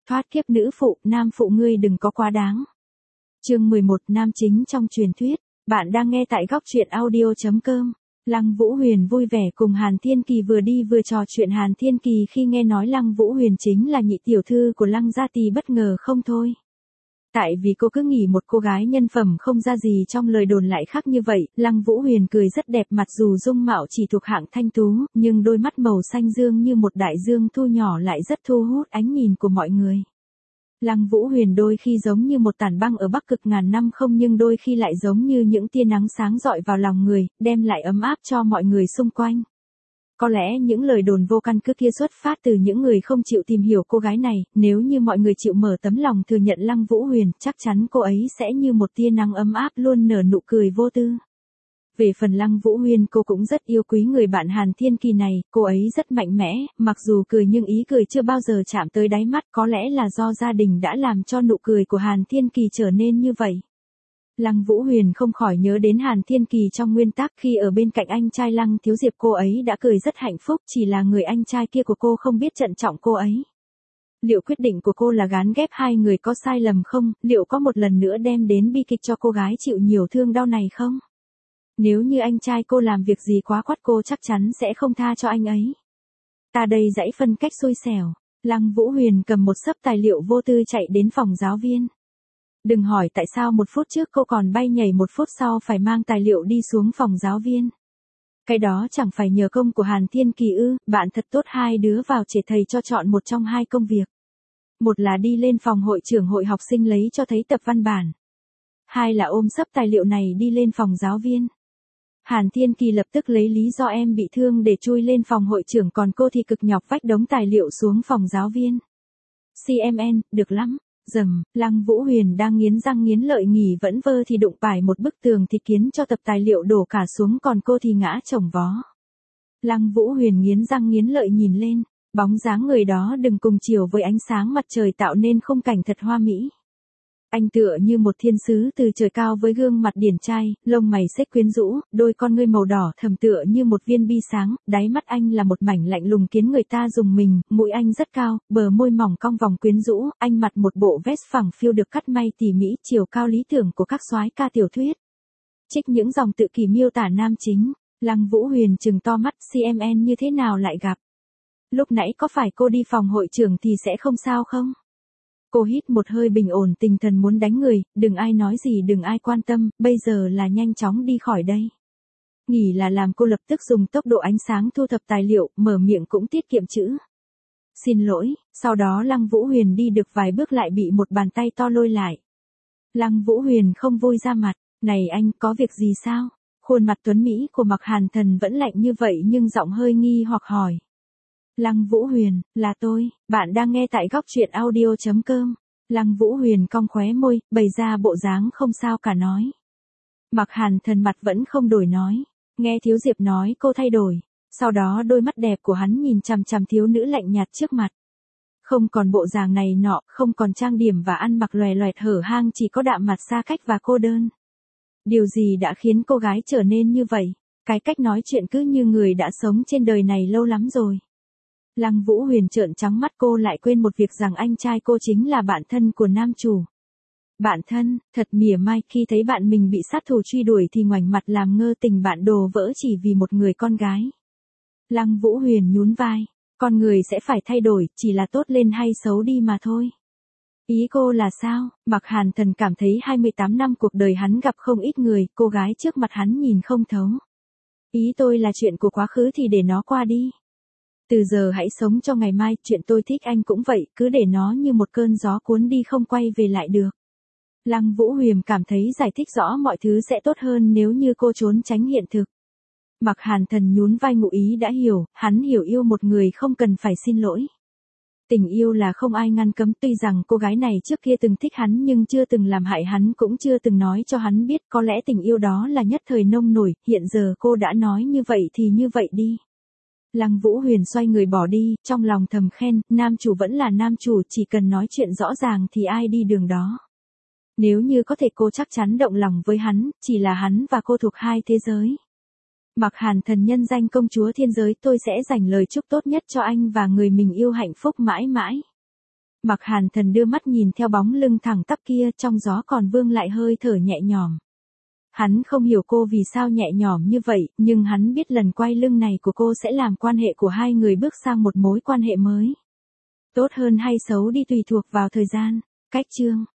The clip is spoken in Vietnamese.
thoát kiếp nữ phụ, nam phụ ngươi đừng có quá đáng. Chương 11 nam chính trong truyền thuyết. Bạn đang nghe tại góc truyện audio.com. Lăng Vũ Huyền vui vẻ cùng Hàn Thiên Kỳ vừa đi vừa trò chuyện. Hàn Thiên Kỳ khi nghe nói Lăng Vũ Huyền chính là nhị tiểu thư của Lăng gia thì bất ngờ không thôi. Tại vì cô cứ nghĩ một cô gái nhân phẩm không ra gì trong lời đồn lại khác như vậy. Lăng Vũ Huyền cười rất đẹp, mặc dù dung mạo chỉ thuộc hạng thanh tú, nhưng đôi mắt màu xanh dương như một đại dương thu nhỏ lại rất thu hút ánh nhìn của mọi người. Lăng Vũ Huyền đôi khi giống như một tảng băng ở Bắc Cực ngàn năm không, nhưng đôi khi lại giống như những tia nắng sáng rọi vào lòng người, đem lại ấm áp cho mọi người xung quanh. Có lẽ những lời đồn vô căn cứ kia xuất phát từ những người không chịu tìm hiểu cô gái này, nếu như mọi người chịu mở tấm lòng thừa nhận Lăng Vũ Huyền, chắc chắn cô ấy sẽ như một tia nắng ấm áp luôn nở nụ cười vô tư. Về phần Lăng Vũ Huyền, cô cũng rất yêu quý người bạn Hàn Thiên Kỳ này, cô ấy rất mạnh mẽ, mặc dù cười nhưng ý cười chưa bao giờ chạm tới đáy mắt, có lẽ là do gia đình đã làm cho nụ cười của Hàn Thiên Kỳ trở nên như vậy. Lăng Vũ Huyền không khỏi nhớ đến Hàn Thiên Kỳ trong nguyên tắc, khi ở bên cạnh anh trai Lăng Thiếu Diệp cô ấy đã cười rất hạnh phúc, chỉ là người anh trai kia của cô không biết trân trọng cô ấy. Liệu quyết định của cô là gán ghép hai người có sai lầm không, liệu có một lần nữa đem đến bi kịch cho cô gái chịu nhiều thương đau này không? Nếu như anh trai cô làm việc gì quá quắt, cô chắc chắn sẽ không tha cho anh ấy. Ta đây dãy phân cách xui xẻo. Lăng Vũ Huyền cầm một xấp tài liệu vô tư chạy đến phòng giáo viên. Đừng hỏi tại sao một phút trước cô còn bay nhảy, một phút sau phải mang tài liệu đi xuống phòng giáo viên. Cái đó chẳng phải nhờ công của Hàn Thiên Kỳ ư? Bạn thật tốt, hai đứa vào để thầy cho chọn một trong hai công việc. Một là đi lên phòng hội trưởng hội học sinh lấy cho thấy tập văn bản. Hai là ôm xấp tài liệu này đi lên phòng giáo viên. Hàn Thiên Kỳ lập tức lấy lý do em bị thương để chui lên phòng hội trưởng, còn cô thì cực nhọc vách đống tài liệu xuống phòng giáo viên. CMN, được lắm. Dầm, Lăng Vũ Huyền đang nghiến răng nghiến lợi nghỉ vẫn vơ thì đụng phải một bức tường thịt kiến cho tập tài liệu đổ cả xuống, còn cô thì ngã chồng vó. Lăng Vũ Huyền nghiến răng nghiến lợi nhìn lên, bóng dáng người đó đừng cùng chiều với ánh sáng mặt trời tạo nên khung cảnh thật hoa mỹ. Anh tựa như một thiên sứ từ trời cao với gương mặt điển trai, lông mày xếch quyến rũ, đôi con ngươi màu đỏ thẫm tựa như một viên bi sáng, đáy mắt anh là một mảnh lạnh lùng khiến người ta rùng mình, mũi anh rất cao, bờ môi mỏng cong vòng quyến rũ, anh mặc một bộ vest phẳng phiu được cắt may tỉ mỉ, chiều cao lý tưởng của các soái ca tiểu thuyết. Trích những dòng tự kỷ miêu tả nam chính. Lăng Vũ Huyền trừng to mắt, CMN như thế nào lại gặp? Lúc nãy có phải cô đi phòng hội trưởng thì sẽ không sao không? Cô hít một hơi bình ổn, tinh thần muốn đánh người, đừng ai nói gì đừng ai quan tâm, bây giờ là nhanh chóng đi khỏi đây. Nghỉ là làm cô lập tức dùng tốc độ ánh sáng thu thập tài liệu, mở miệng cũng tiết kiệm chữ. Xin lỗi, sau đó Lăng Vũ Huyền đi được vài bước lại bị một bàn tay to lôi lại. Lăng Vũ Huyền không vui ra mặt, này anh, có việc gì sao? Khuôn mặt tuấn Mỹ của Mạc Hàn Thần vẫn lạnh như vậy nhưng giọng hơi nghi hoặc hỏi. Lăng Vũ Huyền, là tôi, bạn đang nghe tại góc truyện audio.com. Lăng Vũ Huyền cong khóe môi, bày ra bộ dáng không sao cả nói. Mạc Hàn Thần mặt vẫn không đổi nói, nghe Thiếu Diệp nói cô thay đổi, sau đó đôi mắt đẹp của hắn nhìn chằm chằm thiếu nữ lạnh nhạt trước mặt. Không còn bộ dáng này nọ, không còn trang điểm và ăn mặc loè loẹt hở hang, chỉ có đạm mặt xa cách và cô đơn. Điều gì đã khiến cô gái trở nên như vậy? Cái cách nói chuyện cứ như người đã sống trên đời này lâu lắm rồi. Lăng Vũ Huyền trợn trắng mắt, cô lại quên một việc rằng anh trai cô chính là bạn thân của nam chủ. Bạn thân, thật mỉa mai, khi thấy bạn mình bị sát thủ truy đuổi thì ngoảnh mặt làm ngơ, tình bạn đổ vỡ chỉ vì một người con gái. Lăng Vũ Huyền nhún vai, con người sẽ phải thay đổi, chỉ là tốt lên hay xấu đi mà thôi. Ý cô là sao? Mạc Hàn Thần cảm thấy 28 năm cuộc đời hắn gặp không ít người, cô gái trước mặt hắn nhìn không thấu. Ý tôi là chuyện của quá khứ thì để nó qua đi. Từ giờ hãy sống cho ngày mai, chuyện tôi thích anh cũng vậy, cứ để nó như một cơn gió cuốn đi không quay về lại được. Lăng Vũ Huyền cảm thấy giải thích rõ mọi thứ sẽ tốt hơn nếu như cô trốn tránh hiện thực. Mạc Hàn Thần nhún vai ngụ ý đã hiểu, hắn hiểu yêu một người không cần phải xin lỗi. Tình yêu là không ai ngăn cấm, tuy rằng cô gái này trước kia từng thích hắn nhưng chưa từng làm hại hắn, cũng chưa từng nói cho hắn biết, có lẽ tình yêu đó là nhất thời nông nổi, hiện giờ cô đã nói như vậy thì như vậy đi. Lăng Vũ Huyền xoay người bỏ đi, trong lòng thầm khen, nam chủ vẫn là nam chủ, chỉ cần nói chuyện rõ ràng thì ai đi đường đó. Nếu như có thể cô chắc chắn động lòng với hắn, chỉ là hắn và cô thuộc hai thế giới. Mạc Hàn Thần nhân danh công chúa thiên giới, tôi sẽ dành lời chúc tốt nhất cho anh và người mình yêu hạnh phúc mãi mãi. Mặc Hàn Thần đưa mắt nhìn theo bóng lưng thẳng tắp kia, trong gió còn vương lại hơi thở nhẹ nhõm. Hắn không hiểu cô vì sao nhẹ nhõm như vậy, nhưng hắn biết lần quay lưng này của cô sẽ làm quan hệ của hai người bước sang một mối quan hệ mới. Tốt hơn hay xấu đi tùy thuộc vào thời gian. Cách chương